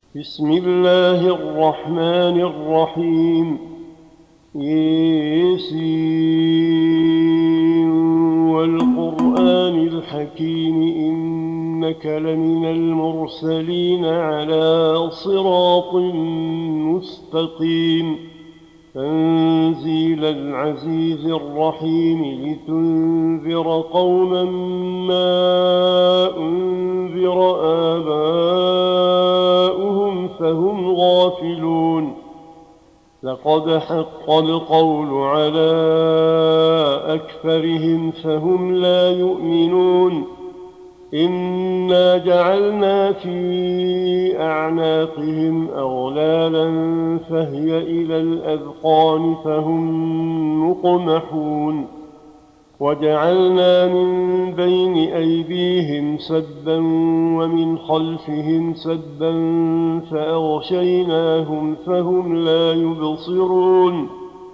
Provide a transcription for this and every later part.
بسم الله الرحمن الرحيم. ياسين والقرآن الحكيم إنك لمن المرسلين على صراط مستقيم تنزيل العزيز الرحيم لتنذر قوما ما أنذر آباؤهم فهم غافلون. لقد حق القول على أكثرهم فهم لا يؤمنون. إنا جعلنا في أعناقهم أغلالا فهي إلى الأذقان فهم مقمحون. وجعلنا من بين أيديهم سدا ومن خلفهم سدا فأغشيناهم فهم لا يبصرون.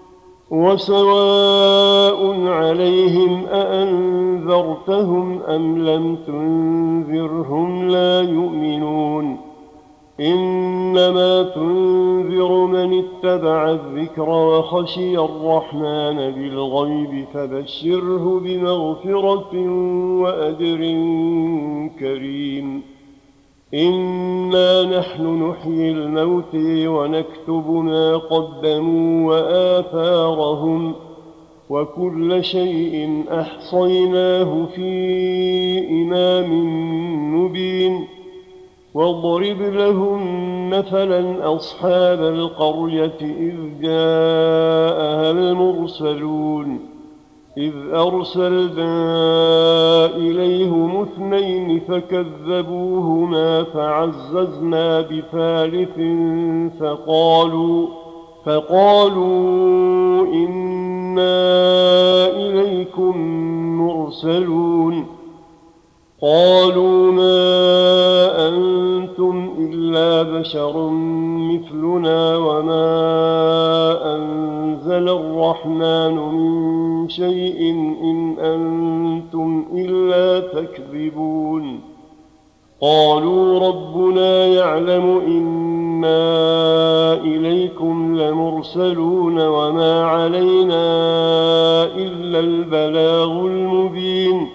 وسواء عليهم أأنذرتهم أم لم تنذرهم لا يؤمنون. إنما تنذر من اتبع الذكر وخشي الرحمن بالغيب فبشره بمغفرة وأجر كريم. إنا نحن نحيي الموت ونكتب ما قدموا وآثارهم وكل شيء أحصيناه في إمام مبين. واضرب لهم مثلا أصحاب القرية إذ جاءها المرسلون إذ أرسلنا إليهم اثنين فكذبوهما فعززنا بثالث فقالوا إنا إليكم مرسلون. قالوا ما أنتم إلا بشر مثلنا وما أنزل الرحمن من شيء إن أنتم إلا تكذبون. قالوا ربنا يعلم إنا إليكم لمرسلون وما علينا إلا البلاغ المبين.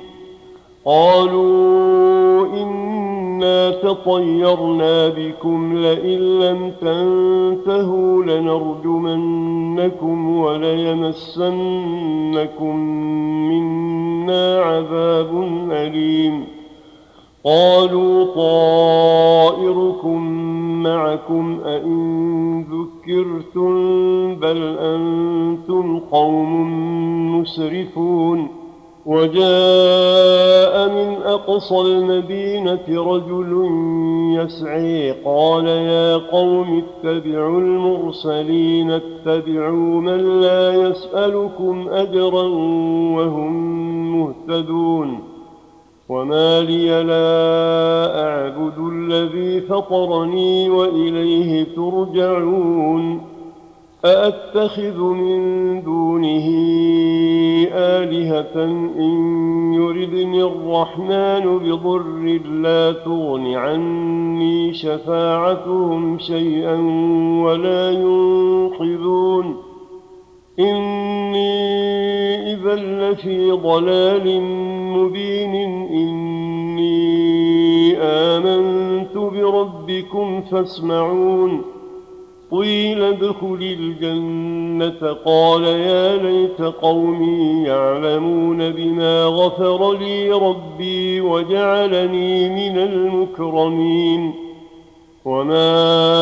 قالوا إنا تطيرنا بكم لئن لم تنتهوا لنرجمنكم وليمسنكم منا عذاب أليم. قالوا طائركم معكم أئن ذكرتم بل أنتم قوم مسرفون. وجاء من أقصى المدينة رجل يسعي قال يا قوم اتبعوا المرسلين اتبعوا من لا يسألكم أجرا وهم مهتدون. وما لي لا أعبد الذي فطرني وإليه ترجعون. أأتخذ من دونه آلهة إن يردني الرحمن بضر لا تغن عني شفاعتهم شيئا ولا ينقذون. إني إذا لفي ضلال مبين. إني آمنت بربكم فاسمعون. قيل ادخل الجنة قال يا ليت قومي يعلمون بما غفر لي ربي وجعلني من المكرمين. وما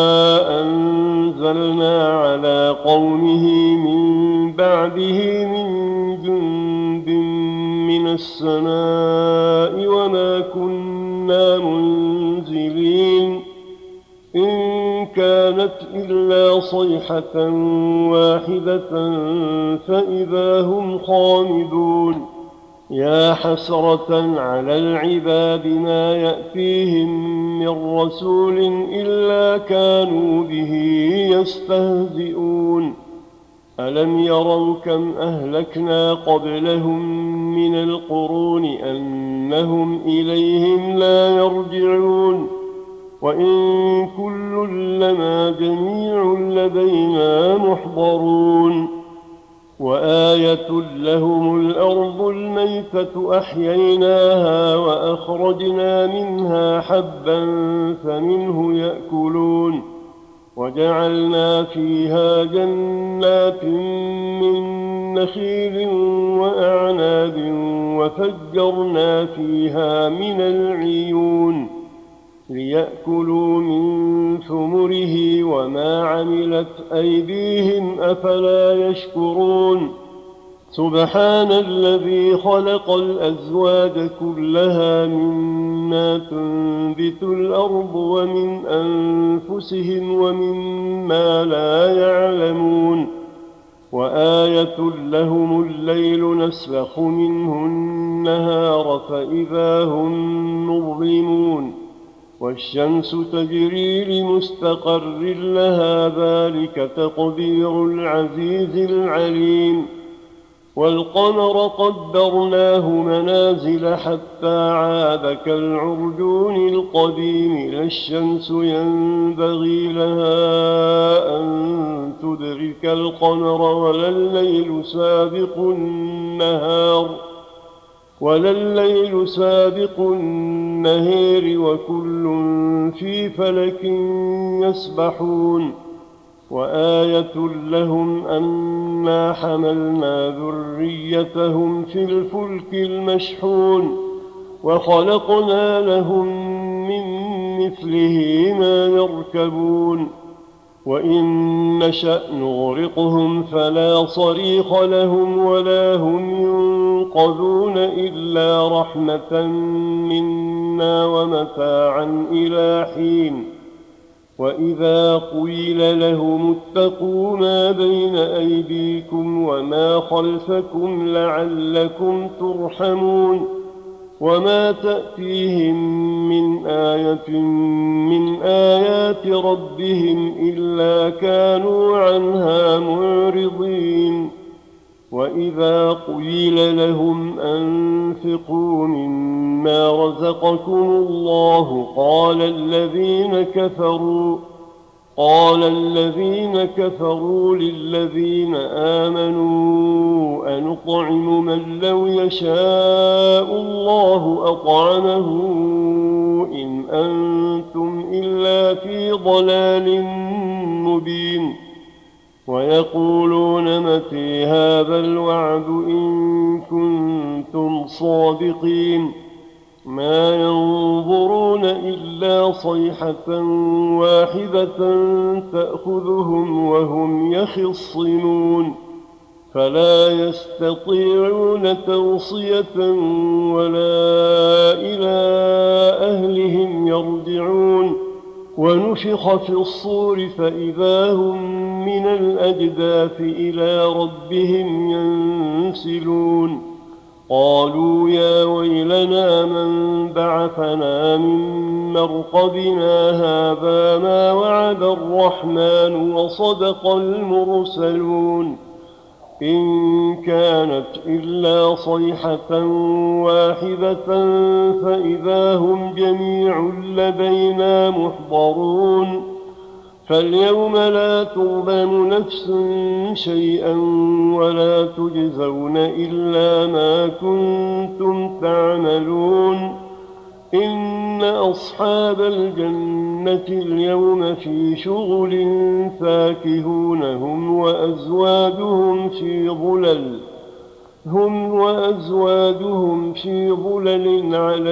أنزلنا على قومه من بعده من جند من السماء وما كنا منزلين. إن كانت إلا صيحة واحدة فإذا هم خامدون. يا حسرة على العباد ما يأتيهم من رسول إلا كانوا به يستهزئون. ألم يروا كم أهلكنا قبلهم من القرون أنهم إليهم لا يرجعون. وإن كل لما جميع لدينا محضرون وآية لهم الأرض الميتة أحييناها وأخرجنا منها حبا فمنه يأكلون وجعلنا فيها جنات من نخيل وأعناب وفجرنا فيها من العيون ليأكلوا من ثمره وما عملت أيديهم أفلا يشكرون سبحان الذي خلق الأزواج كلها مما تنبت الأرض ومن أنفسهم ومما لا يعلمون وآية لهم الليل نسلخ منه النهار فإذا هم مظلمون والشمس تجري لمستقر لها ذلك تقدير العزيز العليم والقمر قدرناه منازل حتى عاد كالعرجون القديم لا الشمس ينبغي لها أن تدرك القمر ولا الليل سابق النهار وكل في فلك يسبحون وآية لهم أنا حملنا ذريتهم في الفلك المشحون وخلقنا لهم من مثله ما يركبون وإن نشأ نغرقهم فلا صريخ لهم ولا هم ينقذون إلا رحمة منا ومتاعا إلى حين وإذا قيل لهم اتقوا ما بين أيديكم وما خلفكم لعلكم ترحمون وما تأتيهم من آية من آيات ربهم إلا كانوا عنها معرضين وإذا قيل لهم أنفقوا مما رزقكم الله قال الذين كفروا للذين آمنوا أنطعم من لو يشاء الله أطعمه إن أنتم إلا في ضلال مبين ويقولون متى هذا الوعد إن كنتم صادقين ما ينظرون إلا صيحة واحدة تأخذهم وهم يخصمون فلا يستطيعون توصية ولا إلى أهلهم يرجعون ونفخ في الصور فإذا هم من الأجداث إلى ربهم ينسلون قالوا يا ويلنا من بعثنا من مرقدنا هذا ما وعد الرحمن وصدق المرسلون إن كانت إلا صيحة واحدة فإذا هم جميع لدينا محضرون فاليوم لا تظلم نفس شيئا ولا تجزون إلا ما كنتم تعملون إن أصحاب الجنة اليوم في شغل فاكهون هم وأزواجهم في ظلل على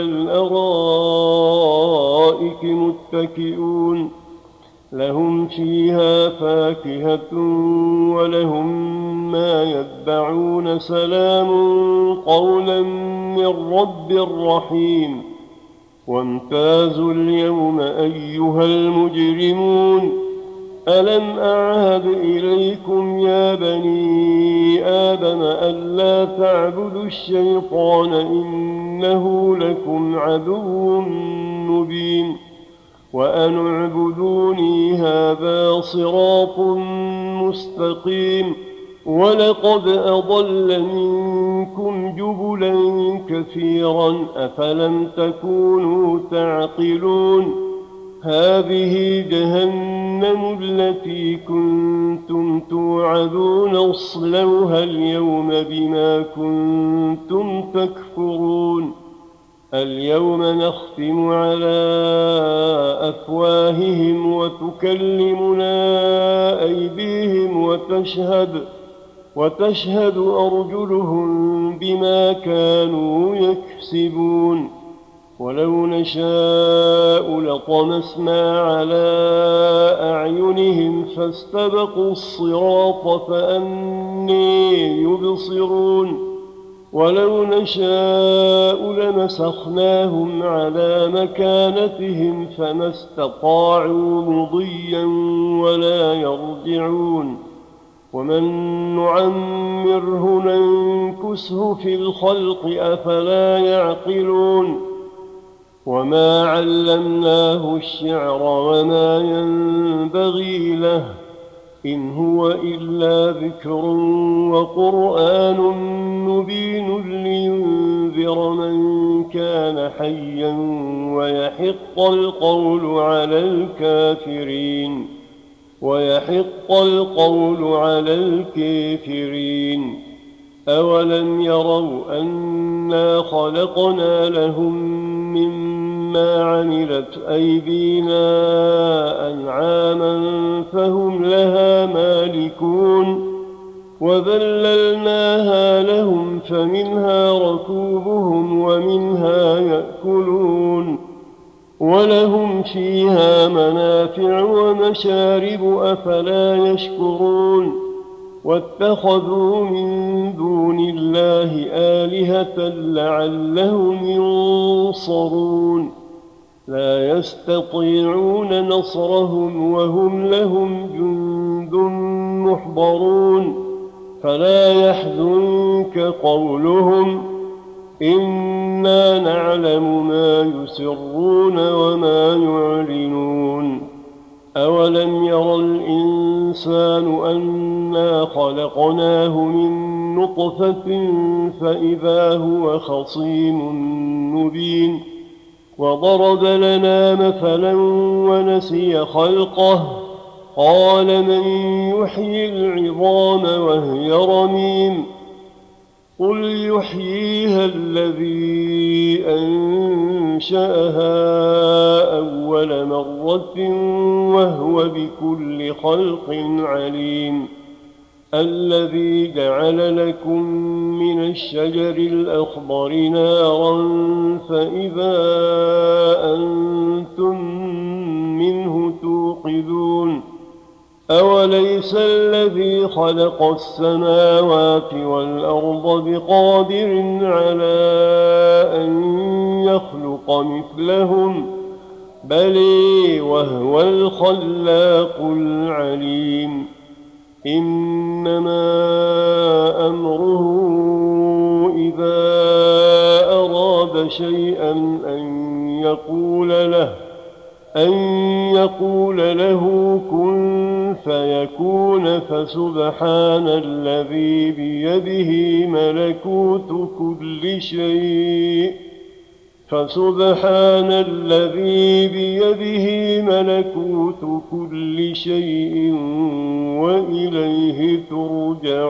الأرائك متكئون لهم فيها فاكهة ولهم ما يدعون سلام قولا من رب رحيم وامتازوا اليوم أيها المجرمون ألم أعهد إليكم يا بني آدم ألا تعبدوا الشيطان إنه لكم عدو مبين وأن اعبدوني هذا صراط مستقيم ولقد أضل منكم جبلا كثيرا أفلم تكونوا تعقلون هذه جهنم التي كنتم توعدون اصلوها اليوم بما كنتم تكفرون اليوم نختم على أفواههم وتكلمنا أيديهم وتشهد أرجلهم بما كانوا يكسبون ولو نشاء لطمسنا على أعينهم فاستبقوا الصراط فأني يبصرون ولو نشاء لمسخناهم على مكانتهم فما استطاعوا مضيا ولا يرجعون ومن نعمره ننكسه في الخلق أفلا يعقلون وما علمناه الشعر وما ينبغي له إن هو إلا ذكر وقرآن مبين لينذر من كان حيا ويحق القول على الكافرين أولم يروا أنا خلقنا لهم مما عملت أيدينا أنعاما فهم لها مالكون وذللناها لهم فمنها ركوبهم ومنها يأكلون ولهم فيها منافع ومشارب أفلا يشكرون واتخذوا من دون الله آلهة لعلهم ينصرون لا يستطيعون نصرهم وهم لهم جند محضرون فلا يحزنك قولهم إنا نعلم ما يسرون وما يعلنون أولم ير الإنسان أنا خلقناه من نطفة فإذا هو خصيم مبين وضرب لنا مثلا ونسي خلقه قال من يحيي العظام وهي رميم قل يحييها الذي أنشأها أول مرة وهو بكل خلق عليم الذي جعل لكم من الشجر الأخضر نارا فإذا أنتم منه توقدون أوليس الذي خلق السماوات والأرض بقادر على أن يخلق مثلهم بل وهو الخلاق العليم إنما أمره إذا أراد شيئا أن يقول له كن فيكون فسبحان الذي بيده ملكوت كل شيء وإليه ترجعون.